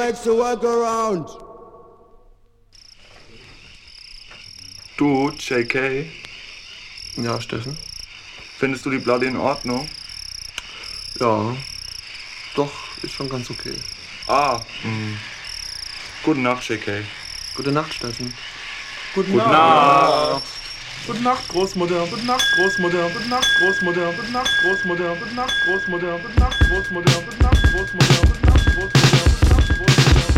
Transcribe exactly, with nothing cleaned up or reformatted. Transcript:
makes the work around. Du, J K, Ja, Steffen? findest du die Bloody in Ordnung? Ja, doch, ist schon ganz okay. Ah, mh. Gute Nacht, J K. Gute Nacht, Steffen. Gute Gute Nacht. Nacht. Gute Nacht, Großmutter. Gute Nacht, Großmutter. Gute Nacht, Großmutter. Gute Nacht, Großmutter. Gute Nacht, Großmutter. Gute Nacht, Großmutter. Gute Nacht, Großmutter. Gute Nacht, Großmutter. Gute Nacht, Großmutter.